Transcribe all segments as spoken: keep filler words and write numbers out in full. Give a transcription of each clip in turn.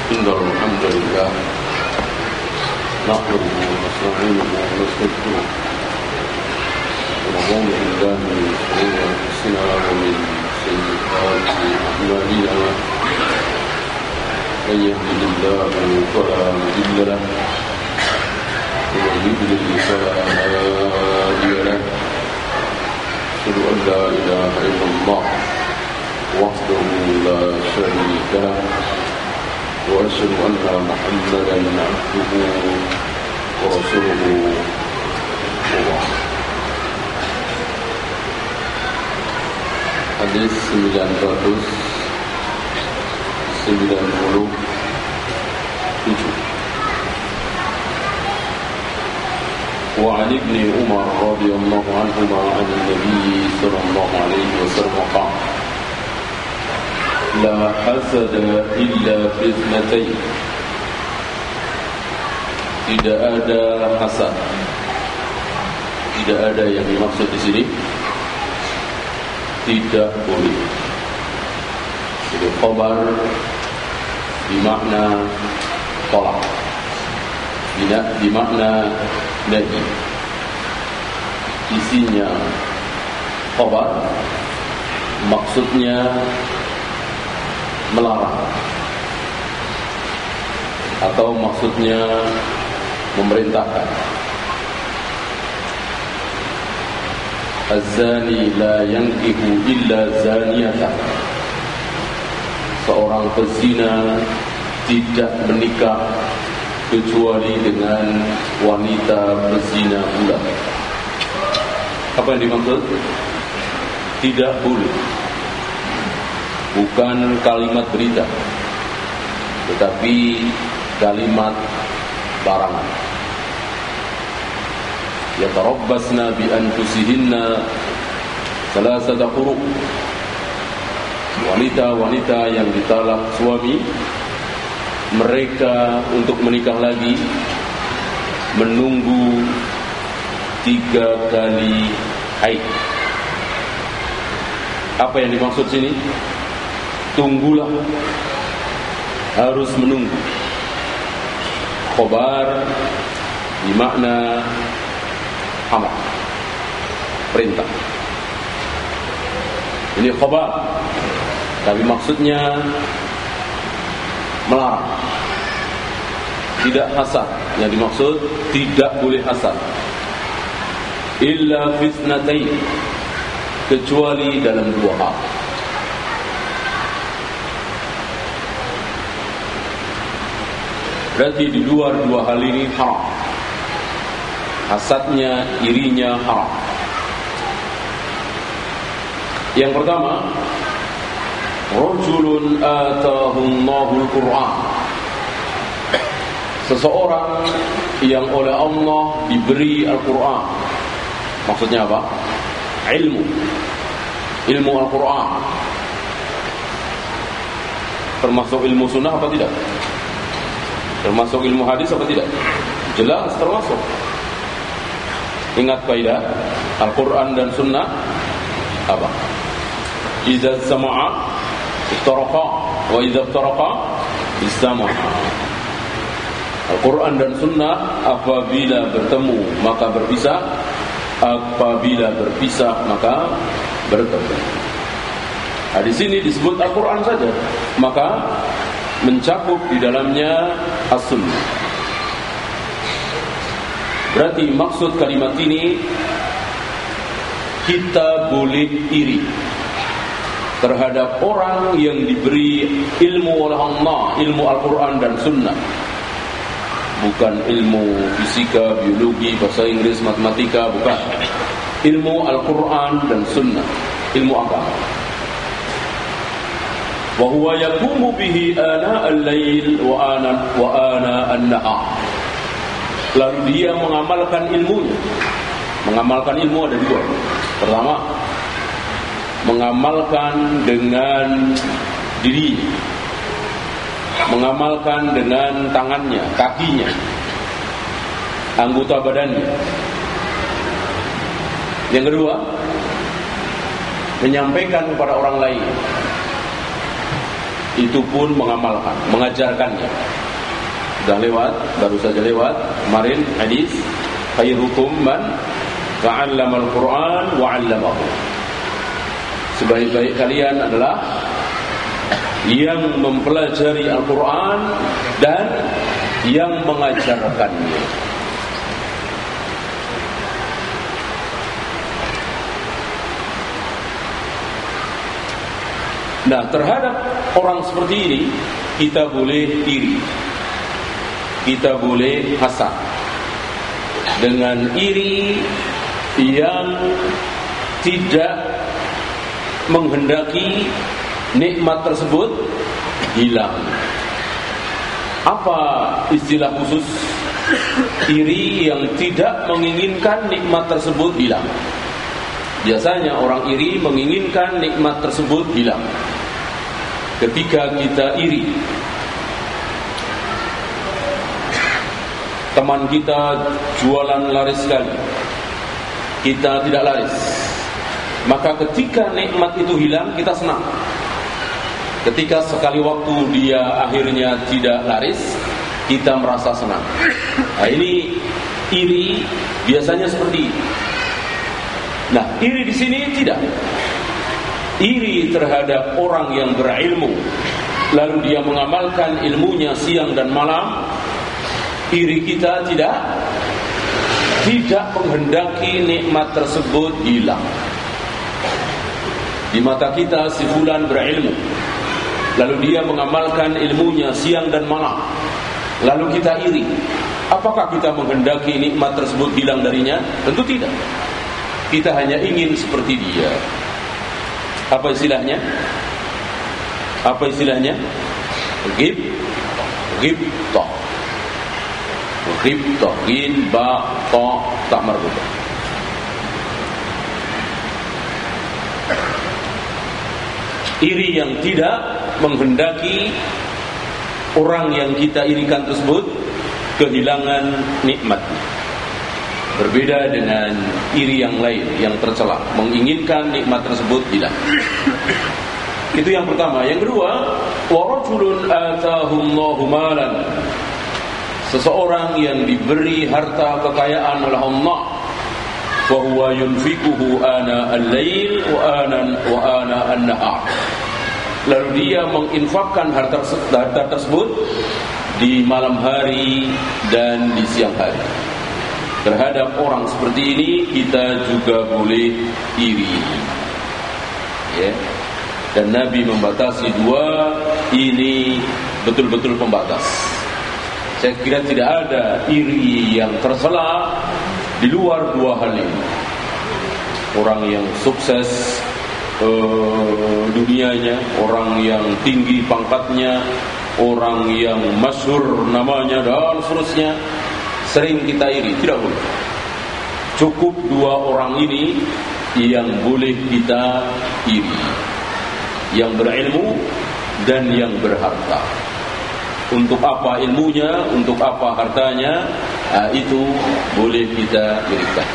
إن الحمد لله نحمده ونستعينه ونستغفره ونعوذ بالله من شرور أنفسنا ومن سيئات أعمالنا من يهده الله فلا مضل له ومن يضلل فلا هادي له أشهد أن لا إله إلا الله وحده لا شريك له وأشهد أن محمدا عبده ورسوله الله. Hadis sembilan ratus sembilan puluh tujuh. وعن ابن عمر رضي الله عنهما عن النبي صلى الله عليه وسلم قال: لا حسد إلا في اثنتين. Tidak ada hasad. Tidak ada yang dimaksud di sini. Tidak boleh. Itu khabar bermakna tolak. Tidak bermakna nahi. Isinya khabar, maksudnya melarang, atau maksudnya memerintahkan. Az-zani la yankihu illa zaniyatan. Seorang pezina tidak menikah kecuali dengan wanita pezina pula. Apa yang dimaksud? Tidak boleh. Bukan kalimat berita, tetapi kalimat larangan. Yatarabbasna bi anfusihinna salasata quru'. Wanita-wanita yang ditalak suami, mereka untuk menikah lagi menunggu tiga kali haid. Apa yang dimaksud sini? Tunggulah, harus menunggu. Khobar bermakna amar, perintah. Ini khobar, tapi maksudnya melarang. Tidak hasad. Yang dimaksud tidak boleh hasad. Illa fisnatain, kecuali dalam dua hal. Berarti di luar dua hal ini haram. Hasadnya, irinya haram. Yang pertama, rajulun atahullahu al-Qur'an. Seseorang yang oleh Allah diberi Al-Qur'an. Maksudnya apa? Ilmu. Ilmu Al-Qur'an. Termasuk ilmu sunnah apa tidak? Termasuk ilmu hadis apa tidak? Jelas termasuk. Ingat kaidah Al-Quran dan Sunnah apa? Idza sama'a iftaraqa wa idza iftaraqa istama'a. Al-Quran dan Sunnah apabila bertemu maka berpisah, apabila berpisah maka bertemu. Nah, di sini disebut Al-Quran saja, maka mencakup di dalamnya as-sunnah. Berarti maksud kalimat ini, kita boleh iri terhadap orang yang diberi ilmu oleh Allah, ilmu Al-Quran dan Sunnah. Bukan ilmu fisika, biologi, bahasa Inggris, matematika, bukan. Ilmu Al-Quran dan Sunnah, ilmu agama. Wa huwa yaqumu bihi ana al-lail wa ana wa ana an-nahar. Lalu dia mengamalkan ilmunya. Mengamalkan ilmu ada dua. Pertama, mengamalkan dengan diri, mengamalkan dengan tangannya, kakinya, anggota badannya. Yang kedua, menyampaikan kepada orang lain. itu pun mengamalkan, mengajarkannya. Sudah lewat, baru saja lewat kemarin hadis khairukum man ta'allamal Qur'an wa 'allamahu. Sebaik-baik kalian adalah yang mempelajari Al-Quran dan yang mengajarkannya. Nah, terhadap orang seperti ini kita boleh iri, kita boleh hasad dengan iri yang tidak menghendaki nikmat tersebut hilang. Apa istilah khusus iri yang tidak menginginkan nikmat tersebut hilang? Biasanya orang iri menginginkan nikmat tersebut hilang. Ketika kita iri, teman kita jualan laris sekali, kita tidak laris, maka ketika nikmat itu hilang kita senang. Ketika sekali waktu dia akhirnya tidak laris, kita merasa senang. Nah, ini iri biasanya seperti ini. Nah, iri di sini tidak. Iri terhadap orang yang berilmu, lalu dia mengamalkan ilmunya siang dan malam. Iri kita tidak tidak menghendaki nikmat tersebut hilang. Di mata kita si fulan berilmu, lalu dia mengamalkan ilmunya siang dan malam, lalu kita iri. Apakah kita menghendaki nikmat tersebut hilang darinya? Tentu tidak. Kita hanya ingin seperti dia. Apa istilahnya? Apa istilahnya? Ghib, ghibta, ghibta, ghin, ba, ta, tak marbutah. Iri yang tidak menghendaki orang yang kita irikan tersebut kehilangan nikmatnya. Berbeda dengan iri yang lain yang tercela, menginginkan nikmat tersebut hilang. Itu yang pertama. Yang kedua, wa rajulun atahullahu malan. Seseorang yang diberi harta kekayaan oleh Allah, wa huwa yunfikuhu ana al-lail wa ana wa ana an-nahar. Lalu dia menginfakkan harta tersebut di malam hari dan di siang hari. Terhadap orang seperti ini kita juga boleh iri, ya. Dan Nabi membatasi dua, ini betul-betul pembatas. Saya kira tidak ada iri yang tercela di luar dua hal ini. Orang yang sukses eh, dunianya, orang yang tinggi pangkatnya, orang yang masyhur namanya dan seterusnya, sering kita iri. Tidak boleh. Cukup dua orang ini yang boleh kita iri, yang berilmu dan yang berharta. Untuk apa ilmunya, untuk apa hartanya, nah, itu boleh kita irikan.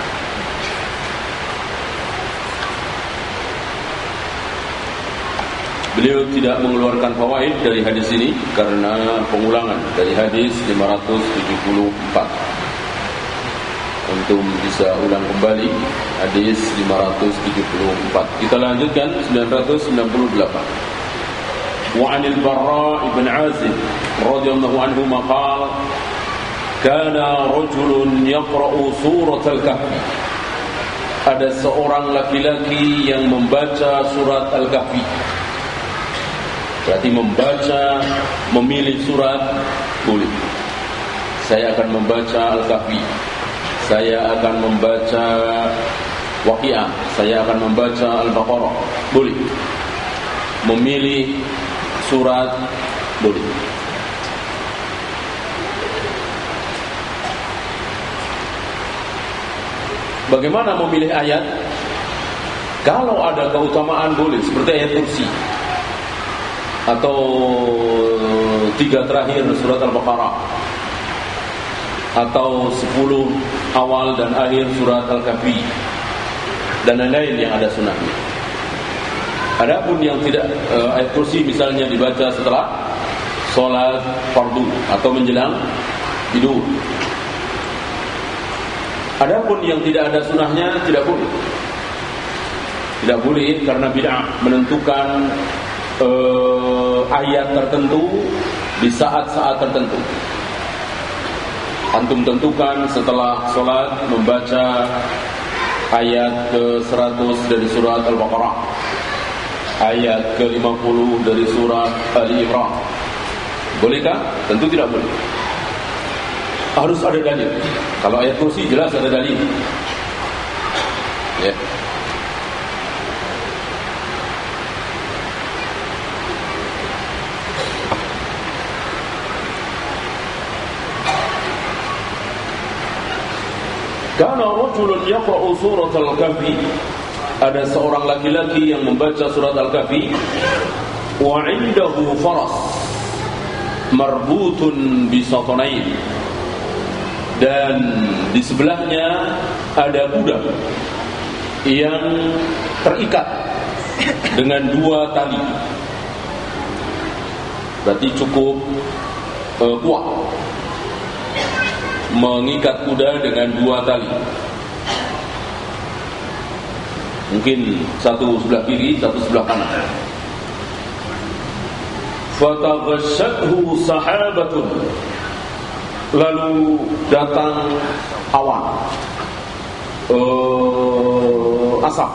Beliau tidak mengeluarkan fawaid dari hadis ini karena pengulangan dari hadis lima ratus tujuh puluh empat. Untuk bisa ulang kembali hadis lima ratus tujuh puluh empat. Kita lanjutkan sembilan ratus sembilan puluh delapan. Wa 'anil Barra' ibn 'Azib radhiyallahu anhu maqala kana rajulun yaqra'u surat al-Kahfi. Ada seorang laki-laki yang membaca surat Al-Kahfi. Berarti membaca, memilih surat boleh. Saya akan membaca Al-Kahfi, saya akan membaca Waqiah, saya akan membaca Al-Baqarah, boleh. Memilih surat boleh. Bagaimana memilih ayat? Kalau ada keutamaan boleh, seperti ayat kursi atau tiga terakhir surat Al-Baqarah, atau sepuluh awal dan akhir surat Al-Kahfi, dan lain-lain yang ada sunnahnya. Adapun yang tidak uh, ayat kursi misalnya dibaca setelah sholat fardu atau menjelang tidur. Adapun yang tidak ada sunahnya tidak boleh. Tidak boleh karena bid'ah menentukan uh, ayat tertentu di saat-saat tertentu. Antum tentukan setelah sholat membaca ayat ke seratus dari surat Al-Baqarah, ayat ke lima puluh dari surat Ali Imran. Bolehkah? Tentu tidak boleh. Harus ada dalil. Kalau ayat kursi jelas ada dalil. Ya. Kana rajulun yaqra'u surat Al-Kahfi. Ada seorang laki-laki yang membaca surat Al-Kahfi. Wa 'indahu faras marbutun bisatanain. Dan di sebelahnya ada kuda yang terikat dengan dua tali. Berarti cukup uh, kuat mengikat kuda dengan dua tali. Mungkin satu sebelah kiri, satu sebelah kanan. Fataghashshathu sahabatun. Lalu datang awan, uh, asap.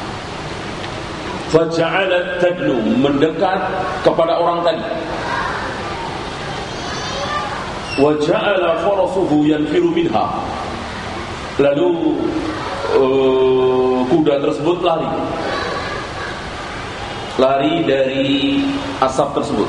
Faja'alat tadnu, mendekat kepada orang tadi. Wa ja'ala farasuhu yanfiru minha. Lalu uh, kuda tersebut lari. Lari dari asap tersebut.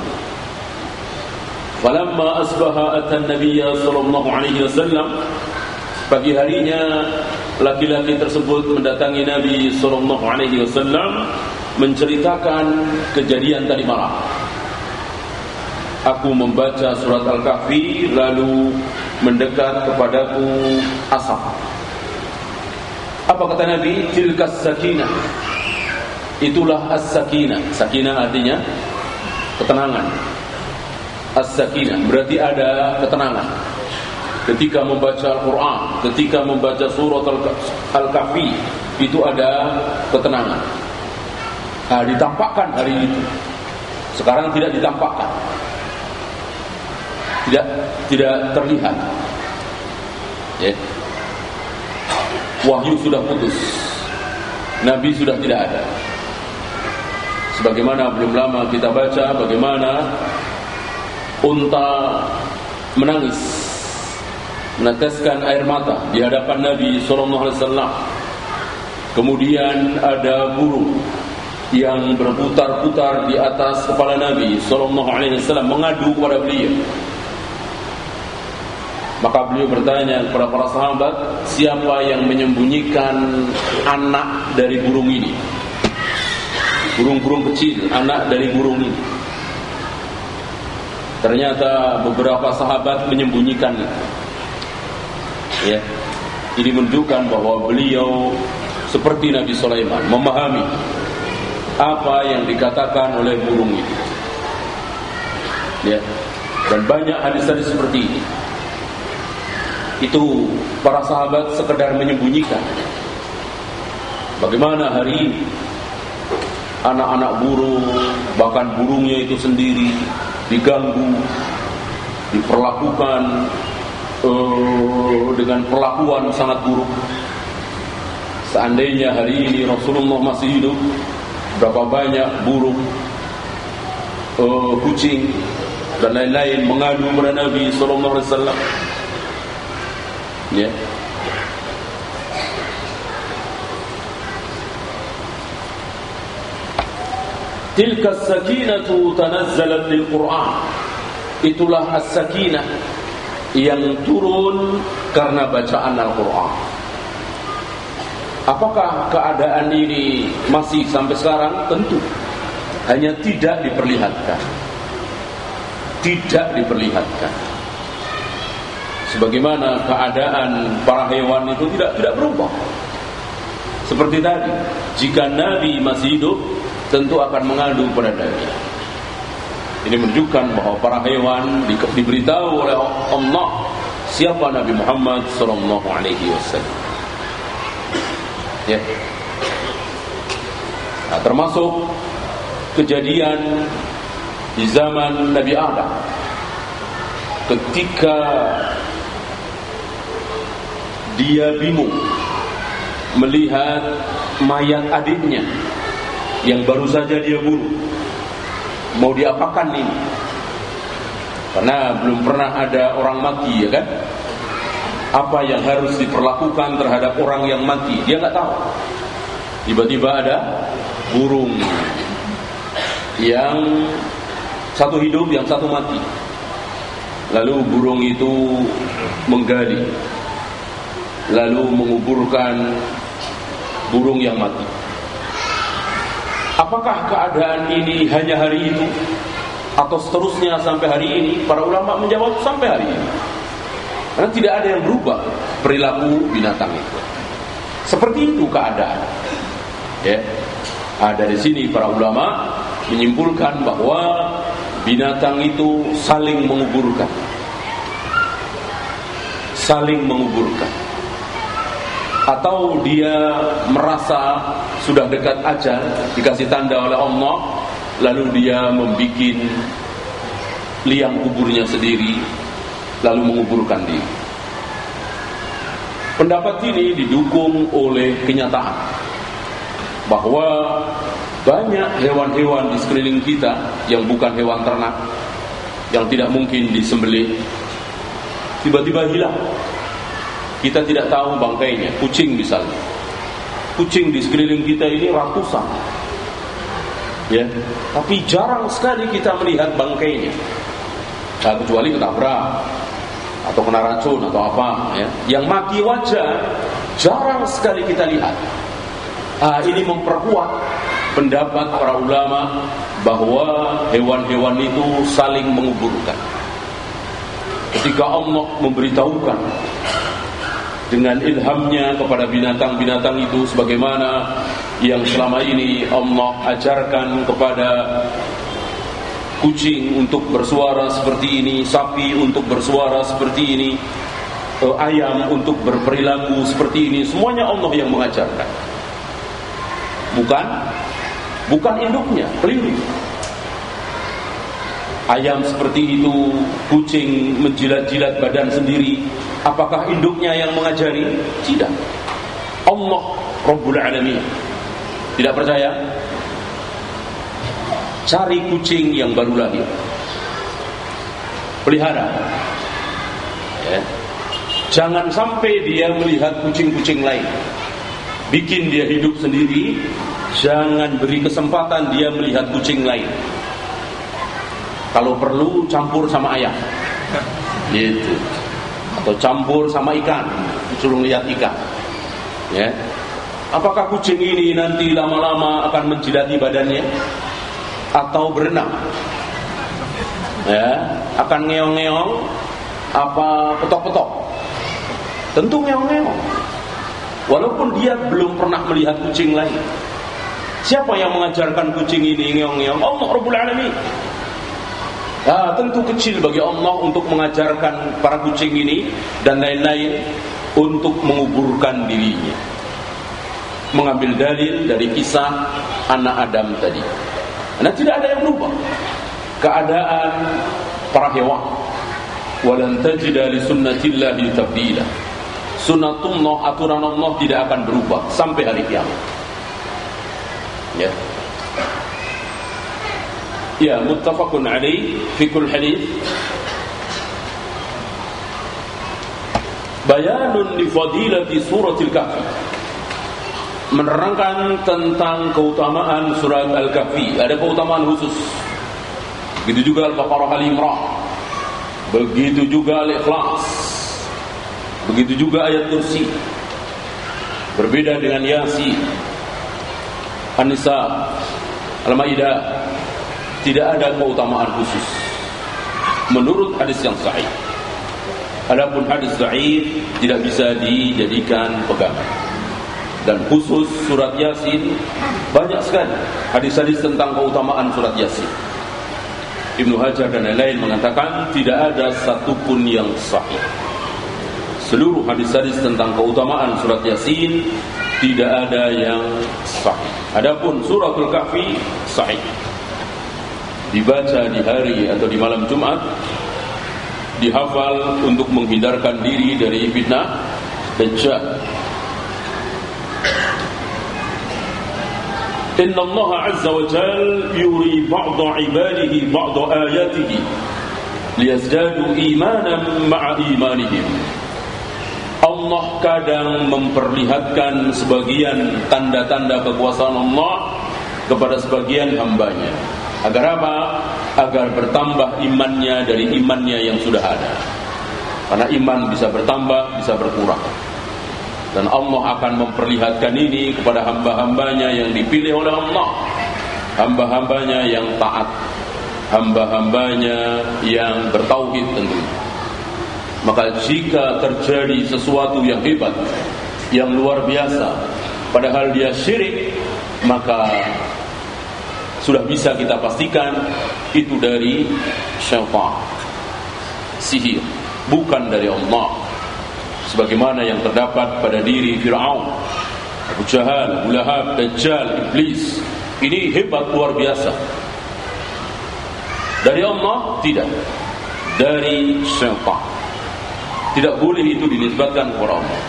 Falamma asbaha atan nabiyya sallallahu alaihi wasallam. Pagi harinya laki-laki tersebut mendatangi Nabi sallallahu alaihi wasallam menceritakan kejadian tadi malam. Aku membaca surat Al-Kahfi lalu mendekat kepadaku asap. Apa kata Nabi? Tilkas sakinah. Itulah as-sakinah. Sakinah artinya ketenangan. As-sakinah berarti ada ketenangan. Ketika membaca Al-Quran, ketika membaca surat Al-Kahfi, itu ada ketenangan. Nah, ditampakkan hari itu. Sekarang tidak ditampakkan. Tidak tidak terlihat. Ya. Wahyu sudah putus. Nabi sudah tidak ada. Sebagaimana belum lama kita baca bagaimana unta menangis, meneteskan air mata di hadapan Nabi sallallahu alaihi wasallam. Kemudian ada burung yang berputar-putar di atas kepala Nabi sallallahu alaihi wasallam mengadu kepada beliau. Maka beliau bertanya kepada para sahabat, siapa yang menyembunyikan anak dari burung ini? Burung-burung kecil, anak dari burung ini. Ternyata beberapa sahabat menyembunyikan. Ya, ini menunjukkan bahwa beliau seperti Nabi Sulaiman memahami apa yang dikatakan oleh burung itu. Ya, dan banyak hadis-hadis seperti ini. Itu para sahabat sekedar menyembunyikan. Bagaimana hari ini anak-anak burung, bahkan burungnya itu sendiri diganggu, diperlakukan uh, dengan perlakuan sangat buruk. Seandainya hari ini Rasulullah masih hidup, berapa banyak burung, uh, kucing dan lain-lain mengadu kepada Nabi sallallahu alaihi wasallam. Ya. Tilka as-sakinatu tanazzalat lil Qur'an. Itulah as-sakinah yang turun karena bacaan Al-Qur'an. Apakah keadaan ini masih sampai sekarang? Tentu. Hanya tidak diperlihatkan. Tidak diperlihatkan. Sebagaimana keadaan para hewan itu tidak tidak berubah. Seperti tadi, jika Nabi masih hidup, tentu akan mengadu pada daging. Ini menunjukkan bahwa para hewan di, diberitahu oleh Allah siapa Nabi Muhammad sallallahu alaihi wasallam. Ya. Nah, termasuk kejadian di zaman Nabi Adam ketika dia bingung melihat mayat adiknya yang baru saja dia bunuh. Mau diapakan ini? Karena belum pernah ada orang mati, ya kan? Apa yang harus diperlakukan terhadap orang yang mati, dia nggak tahu. Tiba-tiba ada burung yang satu hidup, yang satu mati. Lalu burung itu menggali, lalu menguburkan burung yang mati. Apakah keadaan ini hanya hari itu atau seterusnya sampai hari ini? Para ulama menjawab sampai hari ini. Karena tidak ada yang berubah perilaku binatang itu. Seperti itu keadaan. Ya. Nah, dari sini para ulama menyimpulkan bahwa binatang itu saling menguburkan. Saling menguburkan. Atau dia merasa sudah dekat ajal, dikasih tanda oleh Allah, lalu dia membuat liang kuburnya sendiri, lalu menguburkan diri. Pendapat ini didukung oleh kenyataan bahwa banyak hewan-hewan di sekeliling kita yang bukan hewan ternak, yang tidak mungkin disembelih, tiba-tiba hilang. Kita tidak tahu bangkainya. Kucing misalnya, kucing di sekeliling kita ini ratusan, ya, tapi jarang sekali kita melihat bangkainya. Nah, kecuali ketabrak atau kena racun atau apa, ya. Yang mati wajar jarang sekali kita lihat. Ah, ini memperkuat pendapat para ulama bahwa hewan-hewan itu saling menguburkan. Ketika Allah memberitahukan dengan ilhamnya kepada binatang-binatang itu, sebagaimana yang selama ini Allah ajarkan kepada kucing untuk bersuara seperti ini, sapi untuk bersuara seperti ini, ayam untuk berperilaku seperti ini, semuanya Allah yang mengajarkan. Bukan bukan induknya, keliru. Ayam seperti itu, kucing menjilat-jilat badan sendiri, apakah induknya yang mengajari? Tidak. Allah Rabbul Alamin. Tidak percaya? Cari kucing yang baru lahir, pelihara, ya. Jangan sampai dia melihat kucing-kucing lain, bikin dia hidup sendiri. Jangan beri kesempatan dia melihat kucing lain. Kalau perlu campur sama ayam, gitu. Atau campur sama ikan, suruh lihat ikan, ya. Apakah kucing ini nanti lama-lama akan menjilati badannya atau berenang, ya, akan ngeong-ngeong apa petok-petok? Tentu ngeong-ngeong, walaupun dia belum pernah melihat kucing lain. Siapa yang mengajarkan kucing ini ngeong-ngeong? Allah Rabbul Alamin. Ah, tentu kecil bagi Allah untuk mengajarkan para kucing ini dan lain-lain untuk menguburkan dirinya. Mengambil dalil dari kisah anak Adam tadi. Karena tidak ada yang berubah keadaan para hewan. Walan tajida li sunnatillahi tabdila. Sunnatullah, aturan Allah tidak akan berubah sampai hari kiamat. Ya. Ya, muttafaqun alaih fi kull hadits. Bayanun li fadilati suratil Kahfi. Menerangkan tentang keutamaan surat Al-Kahfi. Ada keutamaan khusus. Begitu juga Al-Baqarah, Al-Imran. Begitu juga Al-Ikhlas. Begitu juga ayat kursi. Berbeda dengan Yasin, An-Nisa, Al-Maidah. Tidak ada keutamaan khusus menurut hadis yang sahih. Adapun hadis dhaif tidak bisa dijadikan pegangan. Dan khusus surat Yasin banyak banyak sekali hadis-hadis tentang keutamaan surat Yasin. Ibnu Hajar dan lain-lain mengatakan tidak ada satupun yang sahih. Seluruh hadis-hadis tentang keutamaan surat Yasin tidak ada yang sahih. Adapun suratul Kahfi sahih. Dibaca di hari atau di malam Jumat, dihafal untuk menghindarkan diri dari fitnah Dajjal. Inna Allah Azza wa Jal yuri ba'da ibadihi ba'da ayatihi liyazdadu imanan ma'a imanihim. Allah kadang memperlihatkan sebagian tanda-tanda kekuasaan Allah kepada sebagian hambanya. Agar apa? Agar bertambah imannya dari imannya yang sudah ada. Karena iman bisa bertambah, bisa berkurang. Dan Allah akan memperlihatkan ini kepada hamba-hambanya yang dipilih oleh Allah, hamba-hambanya yang taat, hamba-hambanya yang bertauhid tentunya. Maka jika terjadi sesuatu yang hebat, yang luar biasa, padahal dia syirik, maka sudah bisa kita pastikan itu dari syaitan, sihir, bukan dari Allah. Sebagaimana yang terdapat pada diri Fir'aun, Abu Jahal, Abu Lahab, Dajjal, Iblis. Ini hebat luar biasa. Dari Allah? Tidak. Dari syaitan. Tidak boleh itu dinisbatkan kepada Allah.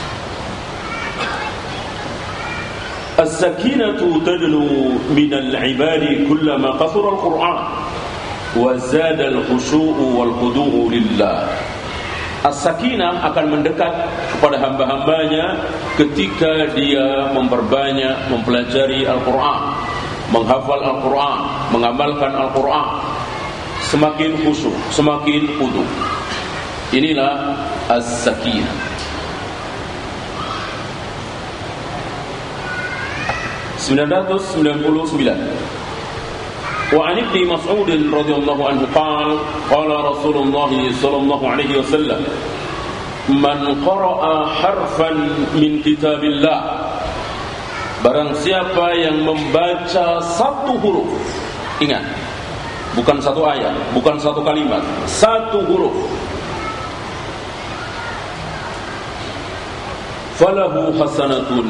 As-sakinatu tadnu minal ibadi kullama qasura al-Qur'an wa zada al-khushu'u wal-khudu'u lillah. As-sakinah akan mendekat kepada hamba-hambanya ketika dia memperbanyak mempelajari Al-Quran, menghafal Al-Quran, mengamalkan Al-Quran. Semakin khusyuk, semakin khudu'. Inilah as-sakinah. sembilan ratus sembilan puluh sembilan. وعن ابن مسعود رضي الله عنه قال قال رسول الله صلى الله عليه وسلم من قرأ حرفا من كتاب الله, barang siapa yang membaca satu huruf, ingat, bukan satu ayat, bukan satu kalimat, satu huruf, falahu hasanatun,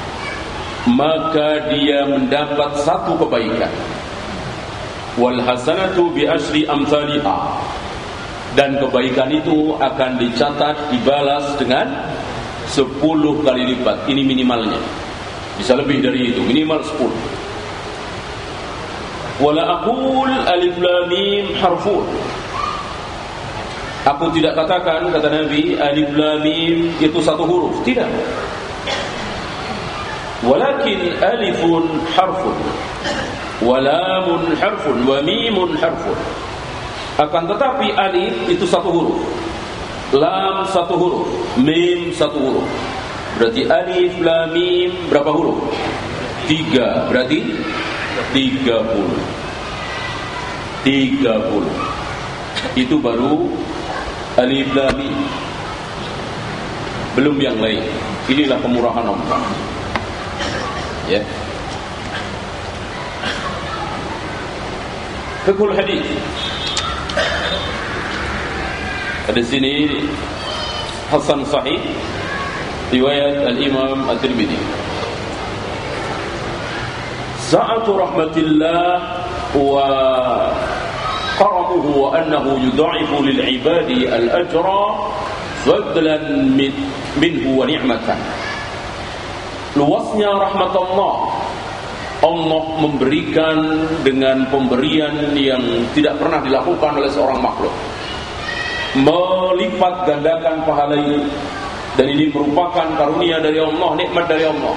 maka dia mendapat satu kebaikan. Wal hasanatu bi asyri amsalha, dan kebaikan itu akan dicatat, dibalas dengan sepuluh kali lipat. Ini minimalnya. Bisa lebih dari itu, minimal sepuluh. Wala aqul alif lam mim harfun. Aku tidak katakan, kata Nabi, alif lam mim itu satu huruf. Tidak. Walakin alifun harfun, walamun harfun, wa mimun harfun. Akan tetapi alif itu satu huruf, lam satu huruf, mim satu huruf. Berarti alif, lam, mim berapa huruf? Tiga. Berarti tiga puluh. Tiga puluh. Itu baru alif, lam, mim. Belum yang lain. Inilah kemurahan Allah. Ya. Fiqhul hadis. Di sini hasan sahih riwayat al-Imam At-Tirmidzi. Sa'atu rahmatillah wa karamuhu wa annahu yudha'ifu lil ibadi al-ajra fadlan minhu wa ni'matan. Luasnya rahmat Allah, Allah memberikan dengan pemberian yang tidak pernah dilakukan oleh seorang makhluk, melipat gandakan pahala ini. Dan ini merupakan karunia dari Allah, nikmat dari Allah,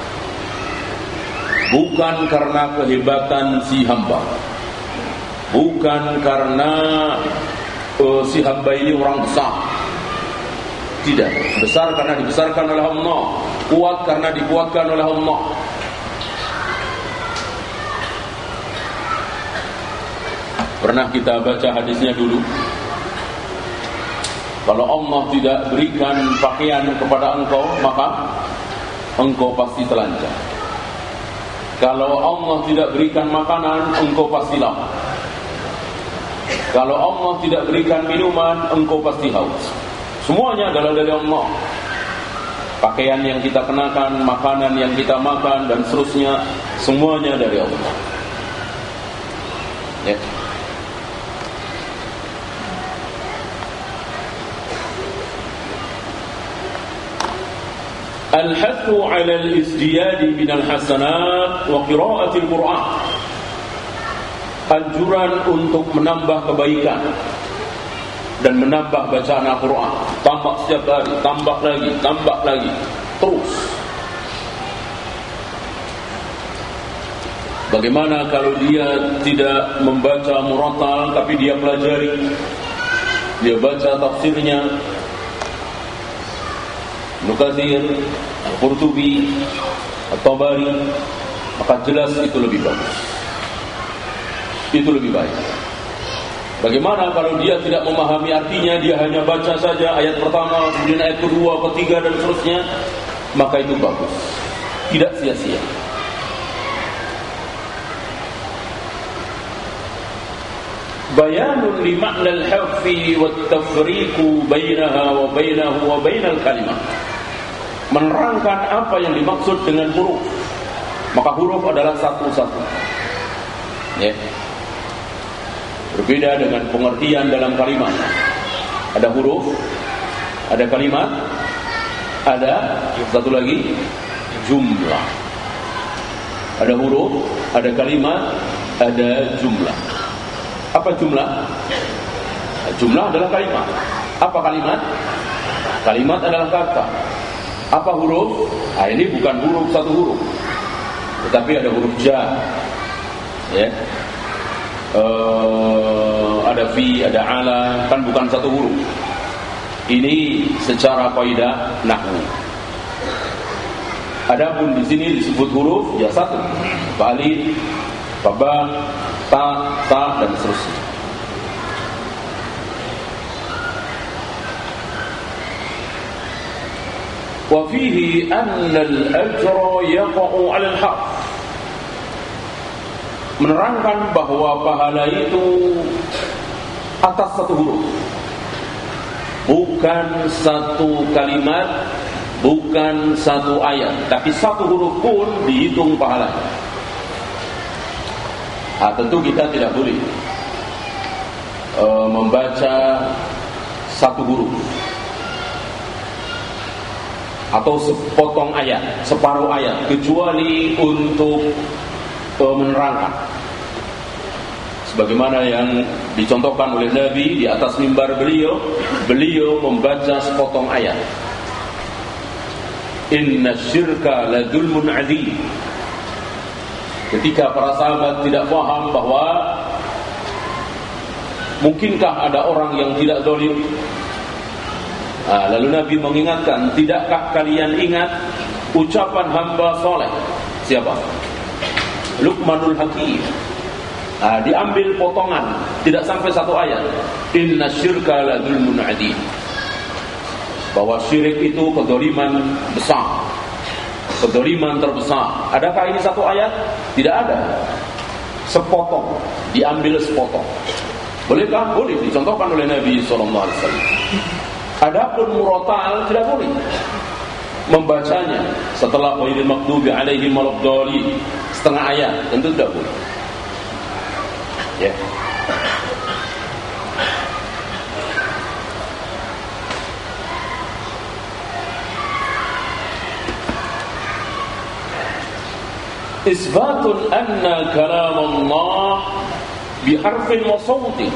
bukan karena kehebatan si hamba, bukan karena uh, si hamba ini orang besar. Tidak, besar karena dibesarkan oleh Allah, kuat karena dikuatkan oleh Allah. Pernah kita baca hadisnya dulu. Kalau Allah tidak berikan pakaian kepada engkau, maka engkau pasti telanjang. Kalau Allah tidak berikan makanan, engkau pasti lapar. Kalau Allah tidak berikan minuman, engkau pasti haus. Semuanya adalah dari Allah. Pakaian yang kita kenakan, makanan yang kita makan, dan seterusnya, semuanya dari Allah. Ya. Al-hathu 'ala al-izdiyadi min al-hasanat wa qira'atil Qur'an. Anjuran untuk menambah kebaikan dan menambah bacaan Al-Quran. Tambah setiap hari, tambah lagi, tambah lagi, terus. Bagaimana kalau dia tidak membaca murattal, tapi dia pelajari, dia baca tafsirnya, Ibnu Katsir, Al-Qurtubi, At-Tabari, maka jelas itu lebih bagus. Itu lebih baik. Bagaimana kalau dia tidak memahami artinya, dia hanya baca saja ayat pertama, kemudian ayat kedua, ketiga, dan seterusnya, maka itu bagus, tidak sia-sia. Bayanun li ma'na al-hafzi wa at-tafriqu bainaha wa bainahu wa bainal kalimah. Menerangkan apa yang dimaksud dengan huruf. Maka huruf adalah satu-satu. Ya. Berbeda dengan pengertian dalam kalimat. Ada huruf, ada kalimat, ada satu lagi jumlah. Ada huruf, ada kalimat, ada jumlah. Apa jumlah? Jumlah adalah kalimat. Apa kalimat? Kalimat adalah kata. Apa huruf? Nah, ini bukan huruf satu huruf, tetapi ada huruf jar. Ya. Uh, ada fi, ada ala, kan bukan satu huruf. Ini secara kaidah nahwu. Adapun di sini disebut huruf ya satu, alif, ba, ta, ta, dan seterusnya. Wa fihi anna al-ajra yaqa'u 'ala al-harf. Menerangkan bahwa pahala itu atas satu huruf, bukan satu kalimat, bukan satu ayat, tapi satu huruf pun dihitung pahalanya. Nah, tentu kita tidak boleh e, membaca satu huruf atau sepotong ayat, separuh ayat, kecuali untuk e, menerangkan. Sebagaimana yang dicontohkan oleh Nabi di atas mimbar beliau, beliau membaca sepotong ayat. Inna syirka la dzulmun 'adzim. Ketika para sahabat tidak paham bahwa mungkinkah ada orang yang tidak zalim, nah, lalu Nabi mengingatkan, tidakkah kalian ingat ucapan hamba soleh? Siapa? Luqmanul Hakim. Nah, diambil potongan, tidak sampai satu ayat. Inna syirka la dzulmun 'adzim. Bahwa syirik itu kedzaliman besar, kedzaliman terbesar. Adakah ini satu ayat? Tidak ada. Sepotong, diambil sepotong. Bolehkah? Boleh, dicontohkan oleh Nabi sallallahu alaihi wasallam. Adapun murattal tidak boleh membacanya setelah ghairil maghdubi alaihim waladdallin, setengah ayat, tentu tidak boleh. Ya. Isbatun anna kalam Allah biharfin wa sautin.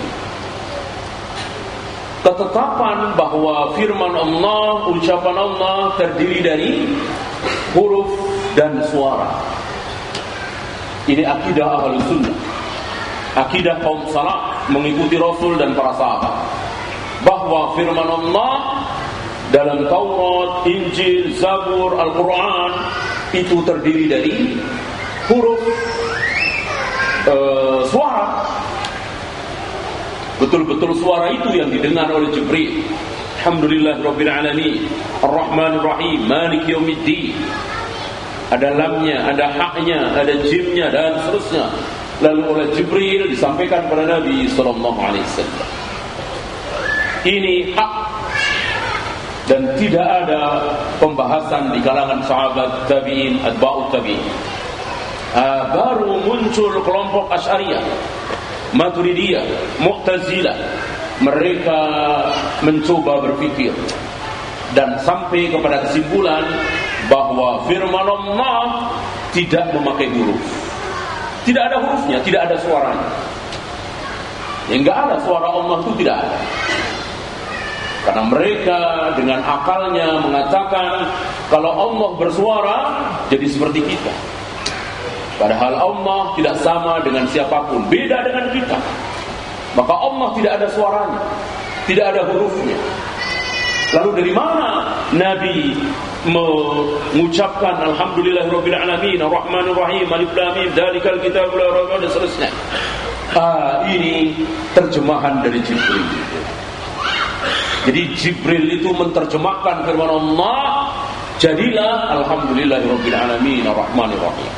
Ketetapan bahwa firman Allah, ucapan Allah terdiri dari huruf dan suara. Ini akidah Ahlus Sunnah, akidah kaum salaf mengikuti Rasul dan para sahabat, bahwa firman Allah dalam Taurat, Injil, Zabur, Al-Quran itu terdiri dari huruf, uh, suara. Betul-betul suara itu yang didengar oleh Jibril. Alhamdulillah Rabbil Alamin, Ar-Rahman Ar-Rahim, Malik Yawmiddin. ada lamnya, ada haknya, ada jimnya dan seterusnya. Lalu oleh Jibril disampaikan kepada Nabi sallallahu alaihi wasallam. Ini hak dan tidak ada pembahasan di kalangan sahabat tabi'in, atba'ut tabi'in. Uh, baru muncul kelompok Asy'ariyah, Maturidiyah, Mu'tazilah. Mereka mencoba berpikir dan sampai kepada kesimpulan bahwa firman Allah tidak memakai huruf. Tidak ada hurufnya, tidak ada suaranya. Yang enggak ada suara Allah itu tidak ada. Karena mereka dengan akalnya mengatakan kalau Allah bersuara jadi seperti kita. Padahal Allah tidak sama dengan siapapun, beda dengan kita. Maka Allah tidak ada suaranya, tidak ada hurufnya. Lalu dari mana Nabi mengucapkan alhamdulillahirabbil alamin arrahmanir rahim alif lam mim dzalikal kitabul la raiba dan seterusnya? Ah, ini terjemahan dari Jibril. Jadi Jibril itu menerjemahkan firman Allah, jadilah alhamdulillahirabbil alamin arrahmanir rahim.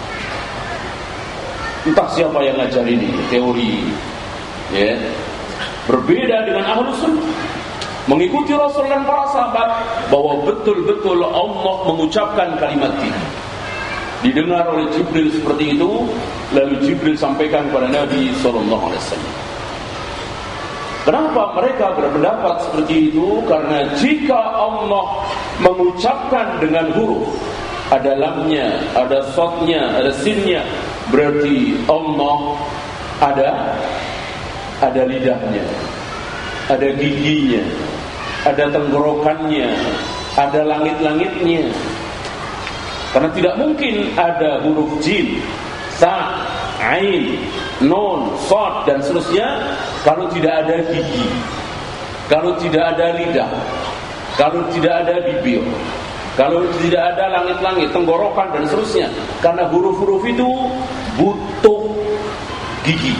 Entah siapa yang ngajar ini teori, ya, berbeda dengan Ahlus Sunnah, mengikuti Rasul dan para sahabat bahwa betul-betul Allah mengucapkan kalimat ini. Didengar oleh Jibril seperti itu, lalu Jibril sampaikan kepada Nabi sallallahu alaihi wasallam. Kenapa mereka berpendapat seperti itu? Karena jika Allah mengucapkan dengan huruf, ada lamnya, ada sodnya, ada sinnya, berarti Allah ada ada lidahnya, ada giginya, ada tenggorokannya, ada langit-langitnya. Karena tidak mungkin ada huruf jim, sa, ain, nun, sod dan seterusnya kalau tidak ada gigi, kalau tidak ada lidah, kalau tidak ada bibir, kalau tidak ada langit-langit, tenggorokan dan seterusnya. Karena huruf-huruf itu butuh gigi.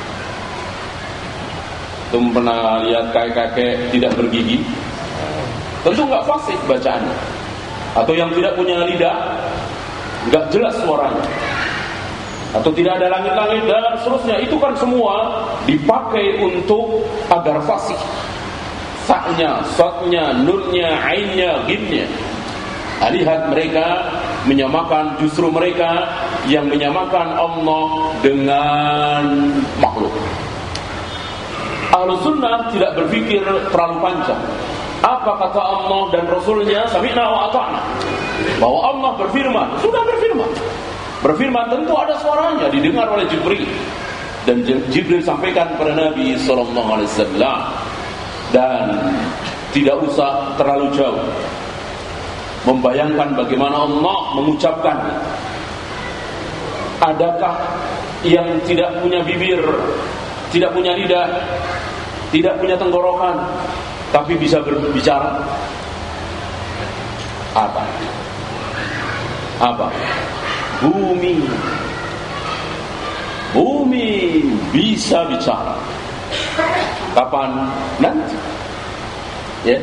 Tum pernah lihat kakek-kakek tidak bergigi? Tentu nggak fasih bacaannya. Atau yang tidak punya lidah, nggak jelas suaranya. Atau tidak ada langit-langit dan seterusnya. Itu kan semua dipakai untuk agar fasih. Sa-nya, sod-nya, nun-nya, ain-nya, gim-nya. Lihat mereka menyamakan, justru mereka yang menyamakan Allah dengan makhluk. Ahlus Sunnah tidak berpikir terlalu panjang. Apa kata Allah dan Rasulnya? Sami'na wa ata'na. Bahwa Allah berfirman, sudah berfirman. Berfirman tentu ada suaranya, didengar oleh Jibril. Dan Jibril sampaikan kepada Nabi sallallahu alaihi wasallam. Dan tidak usah terlalu jauh membayangkan bagaimana Allah mengucapkan. Adakah yang tidak punya bibir, tidak punya lidah, tidak punya tenggorokan, tapi bisa berbicara? Apa? Apa? Bumi. Bumi bisa bicara. Kapan? Nanti. Ya.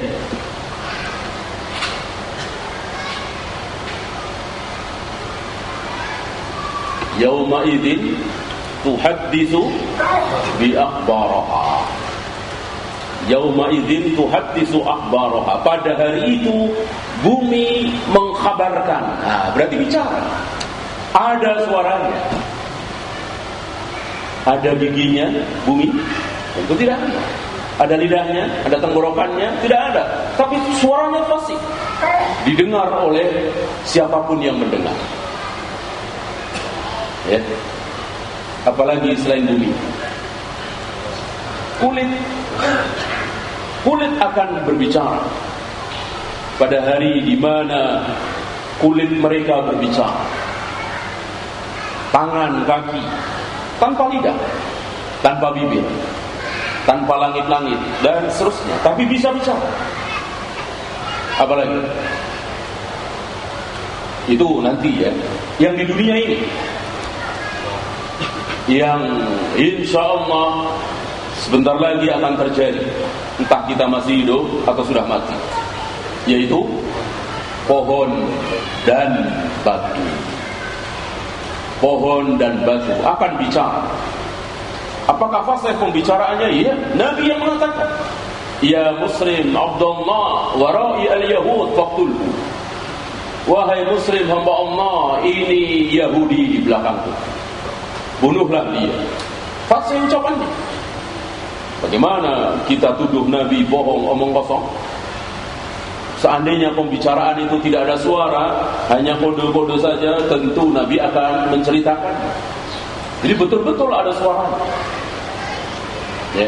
Yauma idzin tuhadditsu bi akhbaraha. Yauma idzin tuhadditsu akhbaraha. Pada hari itu bumi mengkhabarkan. Nah, berarti bicara. Ada suaranya. Ada giginya bumi? Tentu tidak ada. Ada lidahnya, ada tenggorokannya? Tidak ada. Tapi suaranya fasih. Didengar oleh siapapun yang mendengar. Ya. Apalagi selain bumi. Kulit. Kulit akan berbicara. Pada hari di mana kulit mereka berbicara. Tangan, kaki, tanpa lidah, tanpa bibir, tanpa langit-langit dan seterusnya, tapi bisa bicara. Apalagi itu nanti ya, yang di dunia ini, yang insya Allah sebentar lagi akan terjadi, entah kita masih hidup atau sudah mati, yaitu pohon dan batu. pohon dan batu akan bicara. Apakah fasih pembicaraannya? Iya, Nabi yang mengatakan, "Ya Muslim Abdullah warai al-Yahud faqtulhu." Wahai Muslim hamba Allah, ini Yahudi di belakangku, bunuhlah dia. Fasih ucapannya. Bagaimana kita tuduh Nabi bohong, omong kosong? Seandainya pembicaraan itu tidak ada suara, hanya kode-kode saja, tentu Nabi akan menceritakan. Jadi betul-betul ada suaranya. Ya.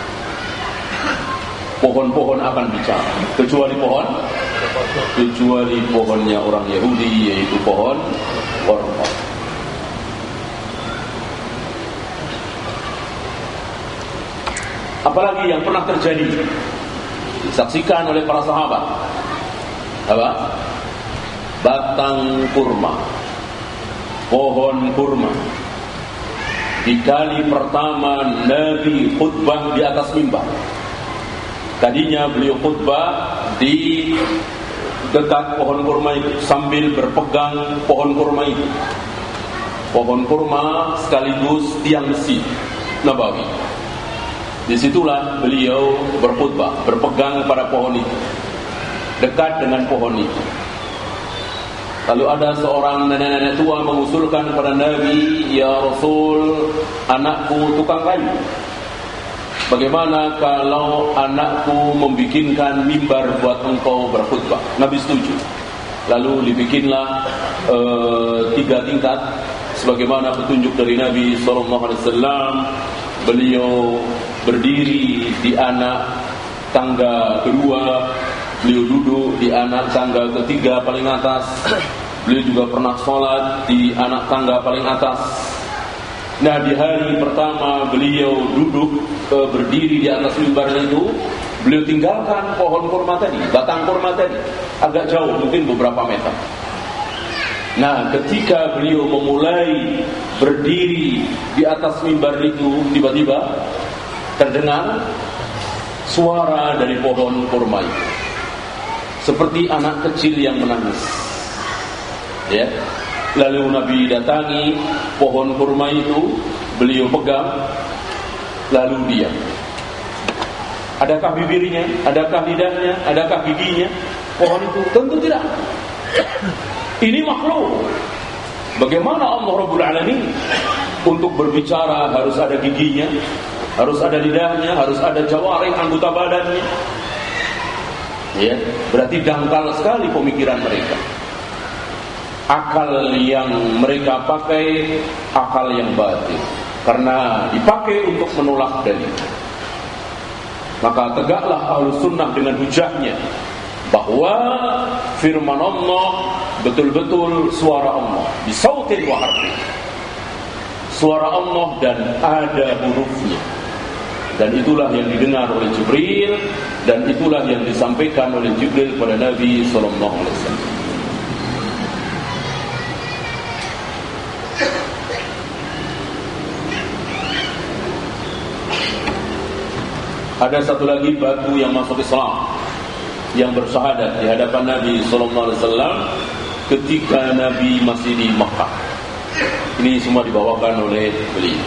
Pohon-pohon akan bicara, kecuali pohon, kecuali pohonnya orang Yahudi, yaitu pohon korma. Apalagi yang pernah terjadi, disaksikan oleh para sahabat. Apa? Batang kurma, pohon kurma. Di kali pertama Nabi khutbah di atas mimbar. Tadinya beliau khutbah di dekat pohon kurma itu sambil berpegang pohon kurma itu. Pohon kurma sekaligus tiang masjid Nabawi. Disitulah beliau berkhutbah, berpegang pada pohon itu, dekat dengan pohon itu. Lalu ada seorang nenek-nenek tua mengusulkan kepada Nabi, "Ya Rasul, anakku tukang kayu. Bagaimana kalau anakku membikinkan mimbar buat engkau berkhutbah?" Nabi setuju. Lalu dibikinlah uh, tiga tingkat, sebagaimana petunjuk dari Nabi Sallallahu Alaihi Wasallam. Beliau berdiri di anak tangga kedua, beliau duduk di anak tangga ketiga paling atas. Beliau juga pernah sholat di anak tangga paling atas. Nah, di hari pertama beliau duduk e, berdiri di atas mimbar itu, beliau tinggalkan pohon kurma tadi, batang kurma tadi, agak jauh, mungkin beberapa meter. Nah, ketika beliau memulai berdiri di atas mimbar itu, tiba-tiba terdengar suara dari pohon kurma itu, seperti anak kecil yang menangis. Ya. Lalu Nabi datangi pohon kurma itu, beliau pegang, lalu diam. Adakah bibirnya? Adakah lidahnya? Adakah giginya? Pohon itu tentu tidak. Ini makhluk. Bagaimana Allah Rabbul Alamin untuk berbicara harus ada giginya, harus ada lidahnya, harus ada jawarih anggota badannya. Ya, berarti dangkal sekali pemikiran mereka. Akal yang mereka pakai akal yang batil, karena dipakai untuk menolak dalil. Maka tegaklah Ahlus Sunnah dengan hujahnya bahwa firman Allah betul-betul suara Allah, bisautin wa harfi. Suara Allah dan ada hurufnya. Dan itulah yang didengar oleh Jibril, dan itulah yang disampaikan oleh Jibril kepada Nabi sallallahu alaihi wasallam. Ada satu lagi batu yang masuk Islam, yang bersyahadat di hadapan Nabi sallallahu alaihi wasallam ketika Nabi masih di Makkah. Ini semua dibawakan oleh beliau.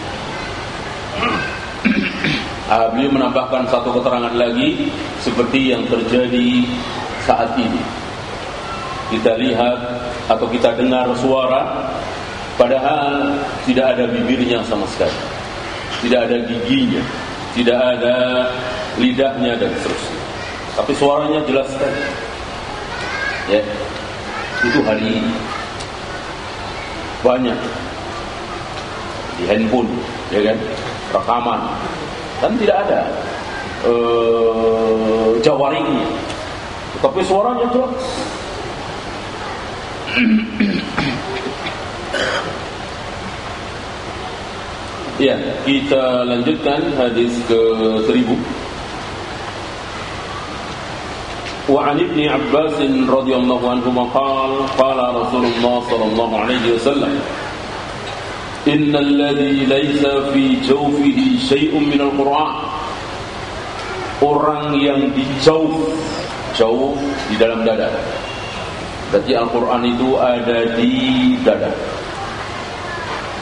Ah, beliau menambahkan satu keterangan lagi seperti yang terjadi saat ini. Kita lihat atau kita dengar suara, padahal tidak ada bibirnya sama sekali, tidak ada giginya, tidak ada lidahnya dan seterusnya. Tapi suaranya jelas sekali. Ya, itu hari ini banyak di handphone, ya kan, rekaman, dan tidak ada uh, jawaringnya, tapi suaranya jelas. Ya, kita lanjutkan hadis ke seribu. Wa 'an Ibnu Abbas radhiyallahu anhu qala qala Rasulullah sallallahu alaihi wasallam innal ladzi laysa fi jawfihi syai'un minal Qur'an, orang yang di jawf, jawf di dalam dada, berarti Al-Quran itu ada di dada.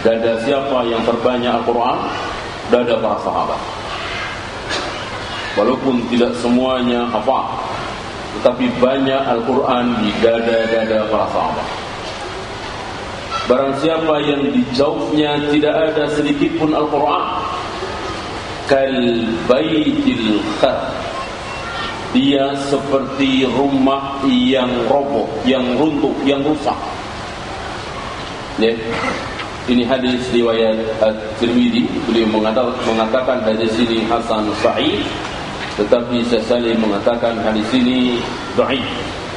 Dada siapa yang terbanyak Al-Quran? Dada para sahabat. Walaupun tidak semuanya hafal, tetapi banyak Al-Quran di dada-dada para sahabat. Barang siapa yang di jauhnya tidak ada sedikit pun Al-Quran, kal baitil khar, dia seperti rumah yang roboh, yang runtuh, yang rusak. Ya. Ini hadis riwayat At-Tirmidzi. Beliau mengatakan hadis ini hasan sahih, tetapi Syaikh mengatakan hadis ini dhaif.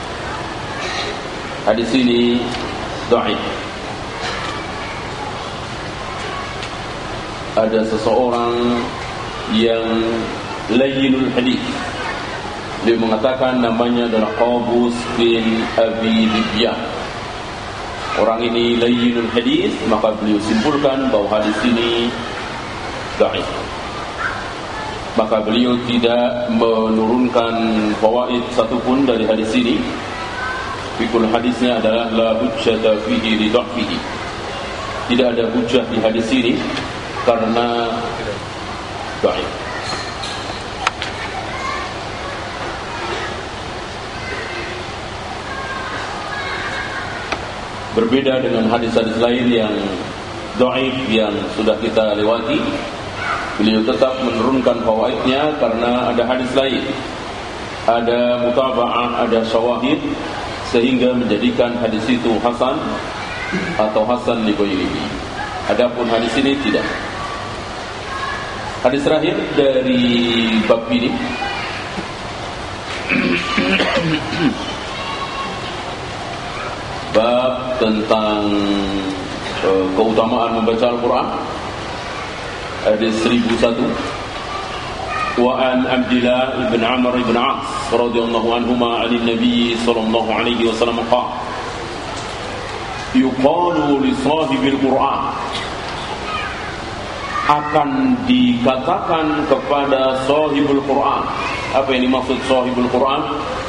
Hadis ini dhaif. Ada seseorang yang layyinul hadis. Dia mengatakan namanya adalah Qabus bin Abi Libya. Orang ini layyinul hadis, maka beliau simpulkan bahwa hadis ini dhaif. Maka beliau tidak menurunkan fawaid satupun dari hadis ini. Fikul hadisnya adalah la hujjata fihi li dha'fihi. Tidak ada hujjah di hadis ini karena dhaif. Berbeda dengan hadis-hadis lain yang dhaif yang sudah kita lewati, beliau tetap menurunkan fawaidnya karena ada hadis lain, ada mutaba'ah, ada syawahid, sehingga menjadikan hadis itu hasan atau hasan li ghairihi. Adapun hadis ini tidak. Hadis terakhir dari bab ini bab tentang uh, keutamaan membaca Al-Quran. Hadis seribu satu. Wa an Abdullah ibn Amr ibn As radhiyallahu anhuma 'an Nabi sallallahu alaihi wasallam qala yuqalu li sahibil Quran, akan dikatakan kepada sahibul Quran. Apa yang dimaksud sahibul Quran?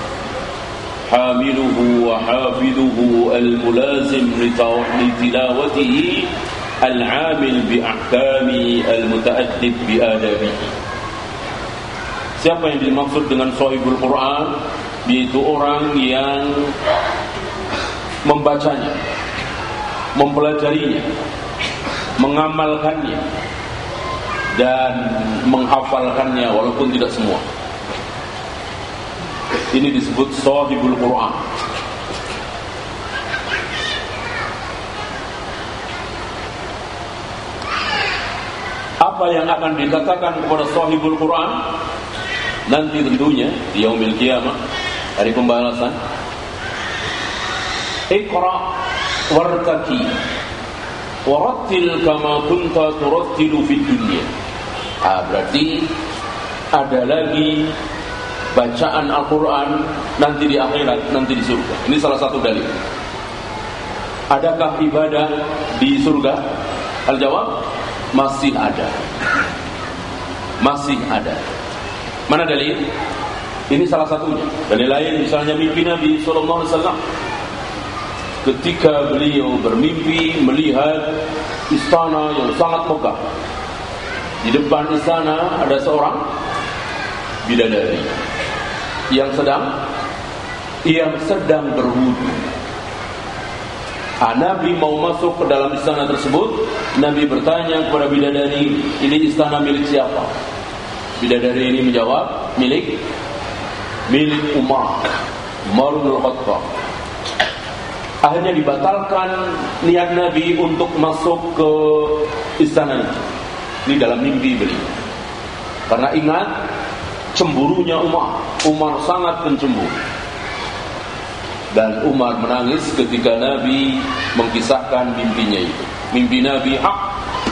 Hamiluhu wa hafidhuhu al-mulazim li tilawatihi al-amil bi ahkami al-muta'addib bi adabihi. Siapa yang dimaksud dengan sahibul Quran? Yaitu orang yang membacanya, mempelajarinya, mengamalkannya, dan menghafalkannya walaupun tidak semua. Ini disebut sahibul Quran. Apa yang akan dikatakan kepada sahibul Quran? Nanti tentunya di yaumil qiyamah, hari pembalasan. Iqra wartaqi warattil kama kunta turattilu fid dunya. Ah, berarti ada lagi bacaan Al-Quran nanti di akhirat, nanti di surga. Ini salah satu dalil. Adakah ibadah di surga? Al-jawab, masih ada. Masih ada. Mana dalil? Ini salah satunya. Dalil lain misalnya mimpi Nabi sallallahu alaihi wasallam. Ketika beliau bermimpi melihat istana yang sangat megah. Di depan istana ada seorang bidadari yang sedang yang sedang berwudu. Ah, Nabi mau masuk ke dalam istana tersebut. Nabi bertanya kepada bidadari, ini istana milik siapa? Bidadari ini menjawab, milik milik Umar, Umar bin Khattab. Akhirnya dibatalkan niat Nabi untuk masuk ke istana itu. Ini dalam mimpi beliau. Karena ingat cemburunya Umar. Umar sangat pencemburu. Dan Umar menangis ketika Nabi mengkisahkan mimpinya itu. Mimpi Nabi hak.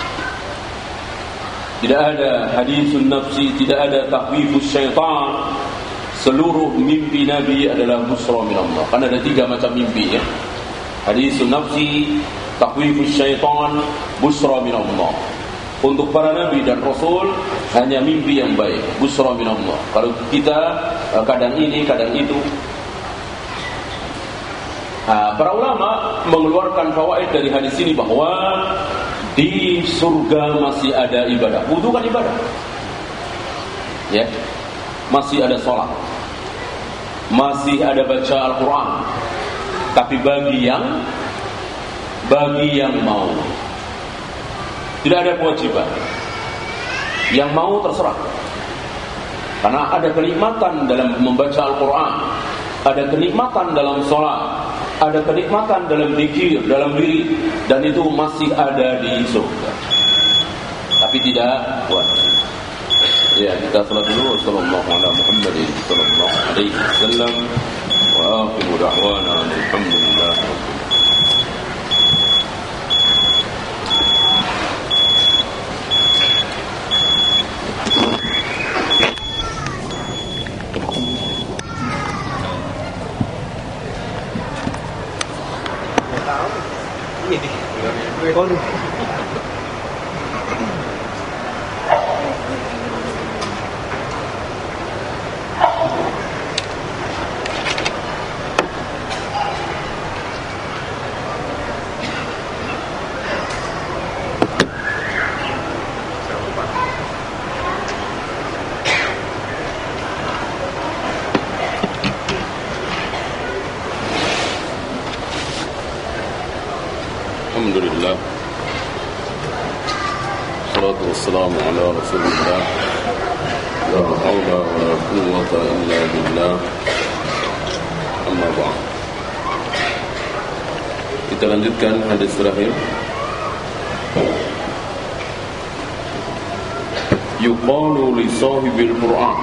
Tidak ada hadisun nafsi, tidak ada takhwifus syaitan. Seluruh mimpi Nabi adalah busra min Allah. Kan ada tiga macam mimpi ya. Hadisun nafsi, takhwifus syaitan, busra min Allah. Untuk para nabi dan rasul hanya mimpi yang baik, busra min Allah. Kalau kita kadang ini, kadang itu. Nah, para ulama mengeluarkan fawaid dari hadis ini bahwa di surga masih ada ibadah. Wudu kan ibadah, ya. Masih ada sholat, masih ada baca Al-Quran. Tapi bagi yang bagi yang mau, tidak ada kewajiban. Yang mau terserah. Karena ada kenikmatan dalam membaca Al-Quran, ada kenikmatan dalam sholat, ada kenikmatan dalam zikir, dalam diri, dan itu masih ada di surga. Tapi tidak wajib. Ya, kita salat dulu. Sallallahu ala Muhammadin sallallahu alaihi wasallam. Wa akhiru da'wana alhamdulillah. Con Alhamdulillah. Salatu wassalamu ala Rasulillah. La hawla wa la quwwata illa billah. Amma ba'd. Kita lanjutkan hadis terakhir. Yuqalu li sahibil Qur'an.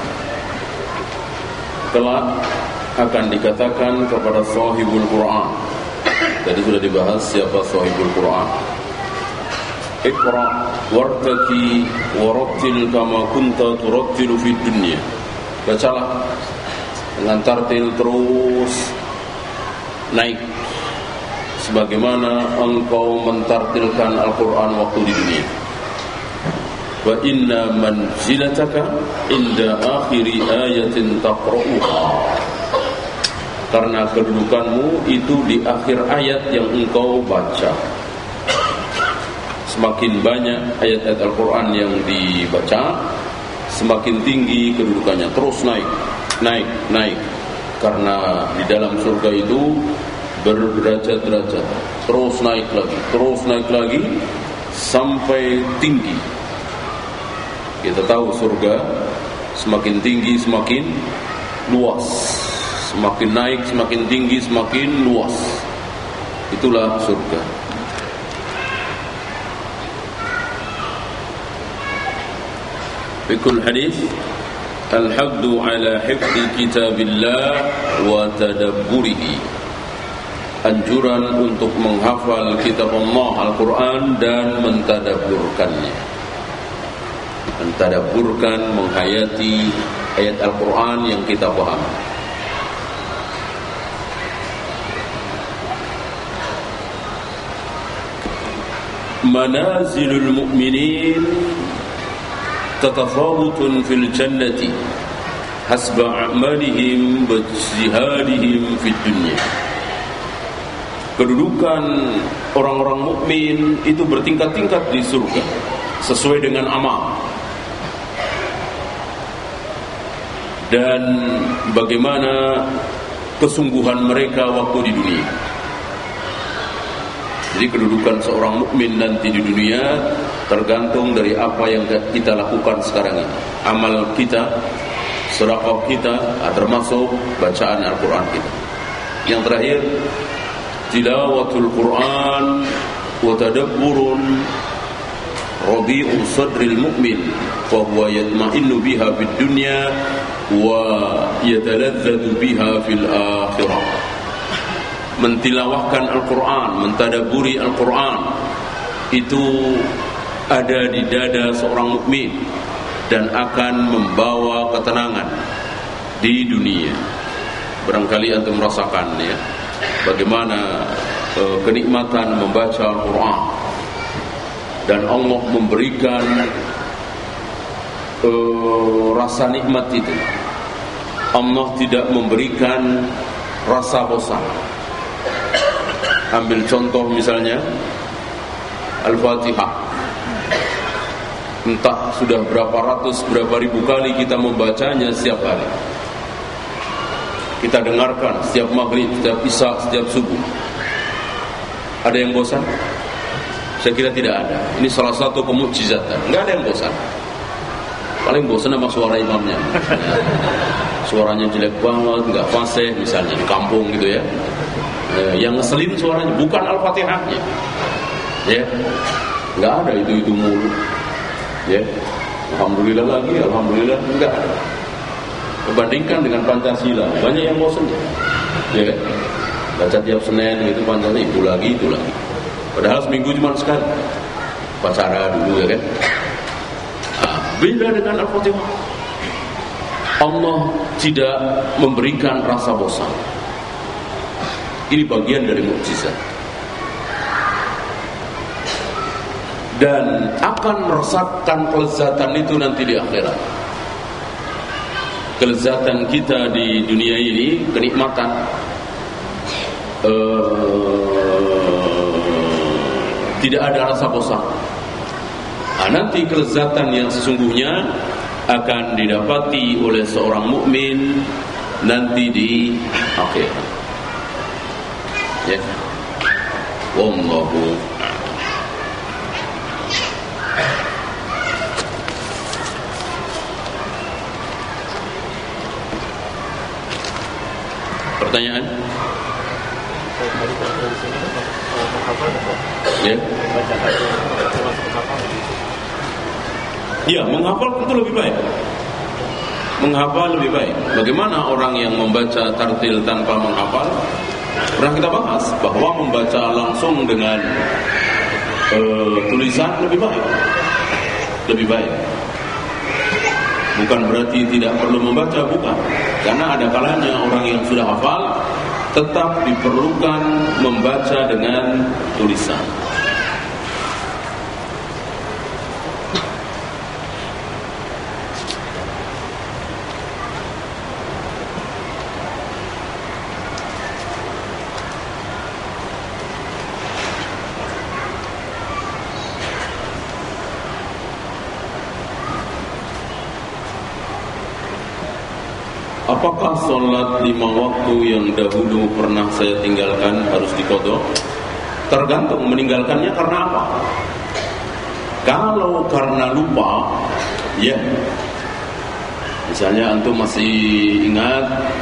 Kelak akan dikatakan kepada sahibul Qur'an. Tadi sudah dibahas siapa sahibul Quran. Iqra wartaki warattil kama kunta turattilu fid dunya. Bacalah dengan tartil terus naik sebagaimana engkau mentartilkan Al-Quran waktu di dunia. Wa inna manzilataka inda akhiri ayatin taqra'uha. Karena kedudukanmu itu di akhir ayat yang engkau baca. Semakin banyak ayat-ayat Al-Quran yang dibaca, semakin tinggi kedudukannya. Terus naik, naik, naik. Karena di dalam surga itu berderajat-derajat. Terus naik lagi, terus naik lagi sampai tinggi. Kita tahu surga semakin tinggi semakin luas. Semakin naik, semakin tinggi, semakin luas. Itulah surga. Fikul hadis al-haddu ala hifzi kitabillah wa tadabburihi. Anjuran untuk menghafal kitab Allah Al-Quran dan mentadabburkannya. Mentadabburkan, menghayati ayat Al-Quran yang kita pahami. Manazilul mu'minin tatafawutun fil jannati hasba a'malihim wajtihadihim fid dunya. Kedudukan orang-orang mukmin itu bertingkat-tingkat di surga sesuai dengan amal dan bagaimana kesungguhan mereka waktu di dunia. Jadi kedudukan seorang mukmin nanti di dunia tergantung dari apa yang kita lakukan sekarang ini. Amal kita, sedekah kita, termasuk bacaan Al-Quran kita. Yang terakhir, tilawatul Quran wa tadabburun rabi'u sadril mu'min fa huwa yatma'innu biha fid dunya wa yataladzadzu biha fil akhirah. Mentilawahkan Al-Quran, mentadaburi Al-Quran, itu ada di dada seorang mukmin dan akan membawa ketenangan di dunia. Barangkali antum merasakan ya, bagaimana uh, kenikmatan membaca Al-Quran, dan Allah memberikan uh, rasa nikmat itu. Allah tidak memberikan rasa bosan. Ambil contoh misalnya, Al-Fatihah. Entah sudah berapa ratus, berapa ribu kali kita membacanya setiap hari. Kita dengarkan setiap maghrib, setiap isya, setiap subuh. Ada yang bosan? Saya kira tidak ada. Ini salah satu kemukjizatan. Enggak ada yang bosan. Paling bosan sama suara imamnya. Ya. Suaranya jelek banget, enggak fasih misalnya di kampung gitu ya. Eh, yang ngeselin suaranya bukan Al-Fatihahnya. Ya. Enggak ada itu-itu mulu. Ya. Alhamdulillah lagi, alhamdulillah enggak ada. Bandingkan dengan Pancasila, banyak yang bosan ya. Ya. Baca tiap Senin itu Pancasila, itu lagi, itu lagi. Padahal seminggu cuma sekali. Upacara dulu ya kan. Nah, beda dengan Al-Fatihah. Allah tidak memberikan rasa bosan. Ini bagian dari mukjizat. Dan akan merasakan kelezatan itu nanti di akhirat. Kelezatan kita di dunia ini, kenikmatan uh, tidak ada rasa bosan. Nah, nanti kelezatan yang sesungguhnya akan didapati oleh seorang mukmin nanti di akhirat. Ya. Wallahu. Pertanyaan? Ya. Ya, menghafal itu lebih baik. Menghafal lebih baik. Bagaimana orang yang membaca tartil tanpa menghafal? Pernah kita bahas bahwa membaca langsung dengan uh, tulisan lebih baik. Lebih baik. Bukan berarti tidak perlu membaca, bukan. Karena ada kalanya orang yang sudah hafal tetap diperlukan membaca dengan tulisan. Apakah sholat lima waktu yang dahulu pernah saya tinggalkan harus diqadha? Tergantung meninggalkannya karena apa. Kalau karena lupa, ya. Misalnya antum masih ingat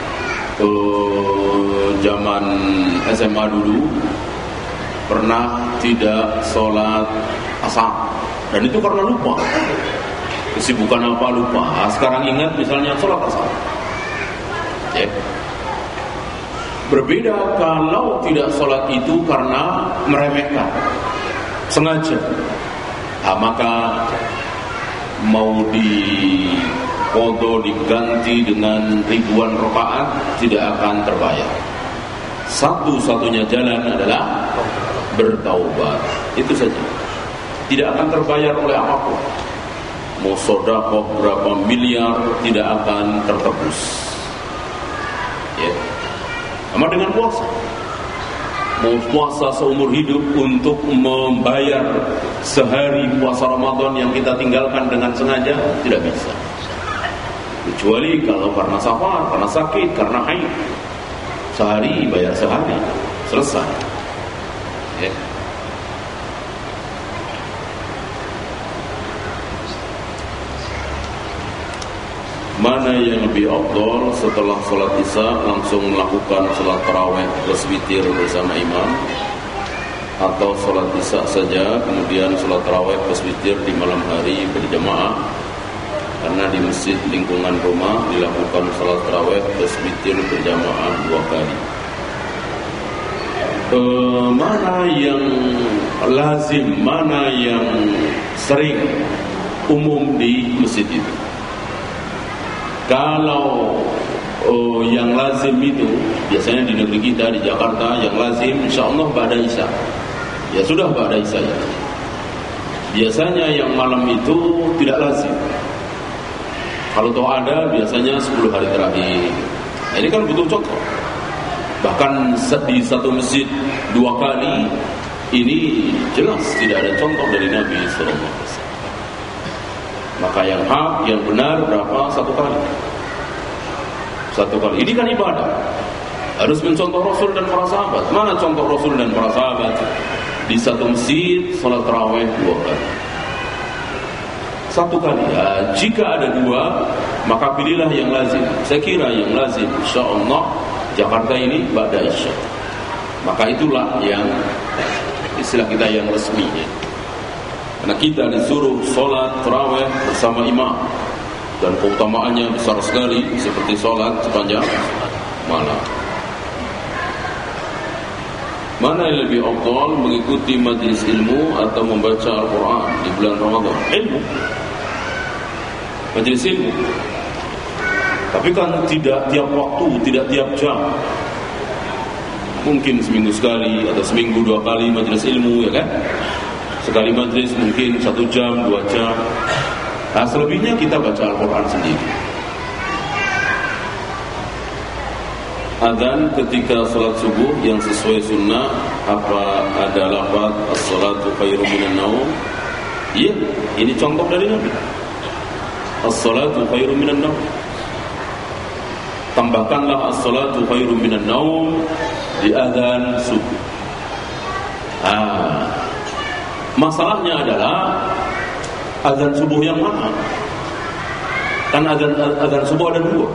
uh, zaman S M A dulu pernah tidak sholat asar, dan itu karena lupa. Kesibukan apa lupa. Nah, sekarang ingat misalnya sholat asar. Ya. Berbeda kalau tidak sholat itu karena meremehkan, sengaja. Nah, maka mau diqadha diganti dengan ribuan rakaat tidak akan terbayar. Satu-satunya jalan adalah bertaubat. Itu saja. Tidak akan terbayar oleh apapun. Mau sedekah berapa miliar tidak akan tertebus. Ya. Sama dengan puasa. Mau puasa seumur hidup untuk membayar sehari puasa Ramadan yang kita tinggalkan dengan sengaja tidak bisa. Kecuali kalau karena safar, karena sakit, karena haid. Sehari bayar sehari, selesai. Ya. Mana yang lebih afdal setelah sholat isya langsung melakukan sholat tarawih plus witir bersama imam, atau sholat isya saja kemudian sholat tarawih plus witir di malam hari berjamaah? Karena di masjid lingkungan rumah dilakukan sholat tarawih plus witir berjamaah dua kali. E, mana yang lazim, mana yang sering umum di masjid itu? Kalau oh, yang lazim itu biasanya di negeri kita di Jakarta yang lazim insyaallah ba'da isya. Ya sudah ba'da isya ya. Biasanya yang malam itu tidak lazim. Kalau toh ada biasanya sepuluh hari terakhir. Nah, ini kan butuh contoh. Bahkan di satu masjid dua kali Ini jelas tidak ada contoh dari Nabi sallallahu alaihi wasallam. Maka yang hak, yang benar berapa? Satu kali. Satu kali. Ini kan ibadah. Harus mencontoh Rasul dan para sahabat. Mana contoh Rasul dan para sahabat? Di satu masjid salat tarawih dua kali. Satu kali. Ya, jika ada dua, maka pilihlah yang lazim. Saya kira yang lazim, insyaallah Jakarta ini ba'da isya. Maka itulah yang istilah kita yang resminya. Karena kita disuruh sholat tarawih bersama imam, dan keutamaannya besar sekali seperti sholat sepanjang malam. Mana yang lebih afdal, mengikuti majlis ilmu atau membaca Al-Quran di bulan Ramadan? Ilmu. Majlis ilmu. Tapi kan tidak tiap waktu, tidak tiap jam. Mungkin seminggu sekali atau seminggu dua kali majlis ilmu, ya kan? Sekali majlis mungkin satu jam, dua jam. Nah, selebihnya kita baca Al-Quran sendiri. Adzan ketika salat subuh yang sesuai sunnah, apa ada lafaz as-salatu khairum minan naum? Iya, ini contoh dari Nabi. As-salatu khairum minan naum. Tambahkanlah as-salatu khairum minan naum di adzan subuh. Ah, masalahnya adalah adzan subuh yang mana? Kan adzan adzan subuh ada dua.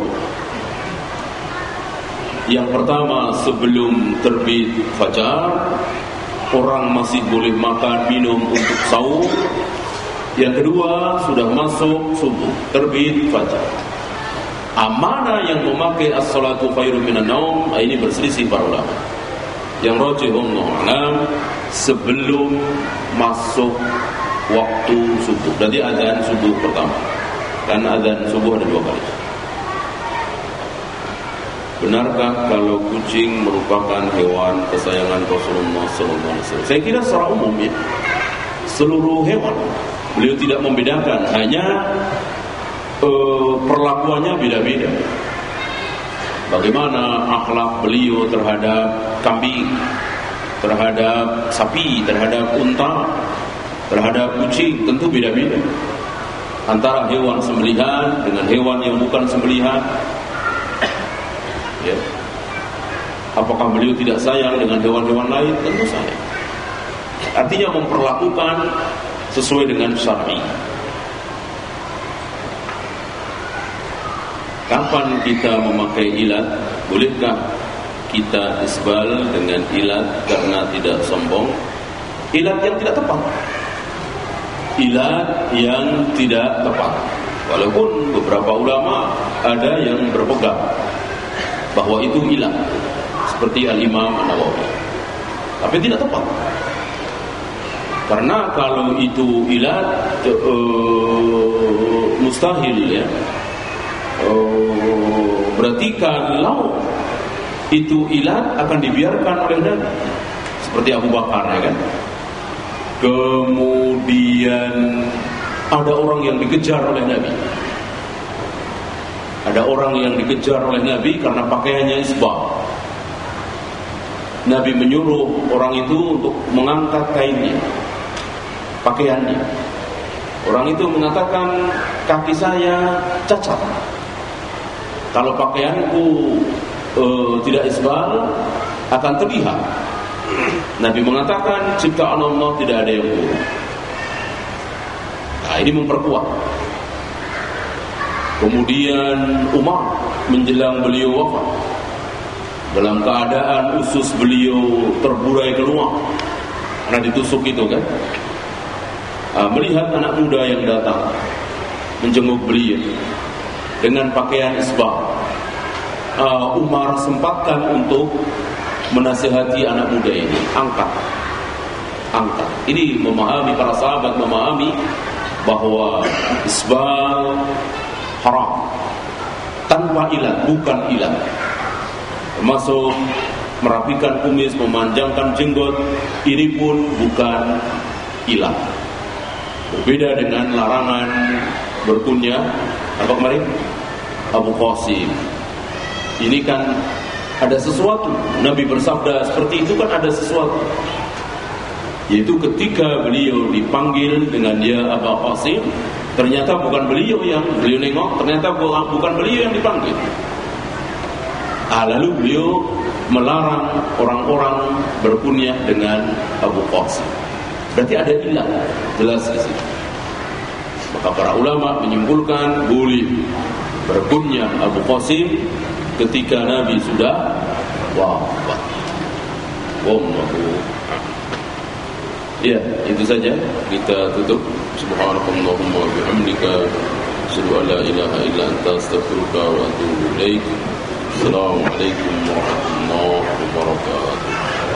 Yang pertama sebelum terbit fajar, orang masih boleh makan minum untuk sahur. Yang kedua sudah masuk subuh, terbit fajar. Amana yang memakai as-salatu khairum minan naum, ini berselisih para ulama. Yang rajih wallahu a'lam, sebelum masuk waktu subuh. Berarti azan subuh pertama. Karena azan subuh ada dua kali. Benarkah kalau kucing merupakan hewan kesayangan Rasulullah sallallahu alaihi wasallam? Saya kira secara umum ya, seluruh hewan. Beliau tidak membedakan, hanya uh, perlakuannya beda-beda. Bagaimana akhlak beliau terhadap kambing, terhadap sapi, terhadap unta, terhadap kucing, tentu beda-beda. Antara hewan sembelihan dengan hewan yang bukan sembelihan. Ya. Apakah beliau tidak sayang dengan hewan-hewan lain? Tentu sayang. Artinya memperlakukan sesuai dengan syar'i. Kapan kita memakai ilat? Bolehkah kita isbal dengan ilat karena tidak sombong? Ilat yang tidak tepat. Ilat yang tidak tepat. Walaupun beberapa ulama ada yang berpegang bahwa itu ilat, seperti Al-Imam An-Nawawi. Tapi tidak tepat. Karena kalau itu ilat uh, mustahil ya. Uh, berarti kalau itu ilat akan dibiarkan oleh Nabi. Seperti Abu Bakar ya kan. Kemudian ada orang yang dikejar oleh Nabi. Ada orang yang dikejar oleh Nabi karena pakaiannya isbal. Nabi menyuruh orang itu untuk mengangkat kainnya, pakaiannya. Orang itu mengatakan, kaki saya cacat. Kalau pakaianku e, tidak isbal, akan terlihat. Nabi mengatakan, ciptaan Allah tidak ada yang buruk. Nah, ini memperkuat. Kemudian Umar menjelang beliau wafat, dalam keadaan usus beliau terburai keluar karena ditusuk itu kan, uh, melihat anak muda yang datang menjenguk beliau dengan pakaian isbal. uh, Umar sempatkan untuk menasihati anak muda ini, angkat, angkat. Ini memahami, para sahabat memahami bahwa isbal haram tanpa ilat, bukan ilat. Termasuk merapikan kumis, memanjangkan jenggot, ini pun bukan ilat. Berbeda dengan larangan berkunyah apa kemarin? Abu Qasim. Ini kan ada sesuatu. Nabi bersabda seperti itu kan ada sesuatu. Yaitu ketika beliau dipanggil dengan ya Aba Qasim, ternyata bukan beliau yang beliau nengok, ternyata bukan beliau yang dipanggil. Ah, lalu beliau melarang orang-orang berkunyah dengan Abu Qasim. Berarti ada ilah jelas di situ. Maka para ulama menyimpulkan boleh berkunyah Abu Qasim ketika Nabi sudah wafat. Wallahu. Ya, itu saja kita tutup. Subhanakallahumma wa bihamdika asyhadu an la ilaha illa anta astaghfiruka wa atubu ilaik. Assalamualaikum warahmatullahi wabarakatuh.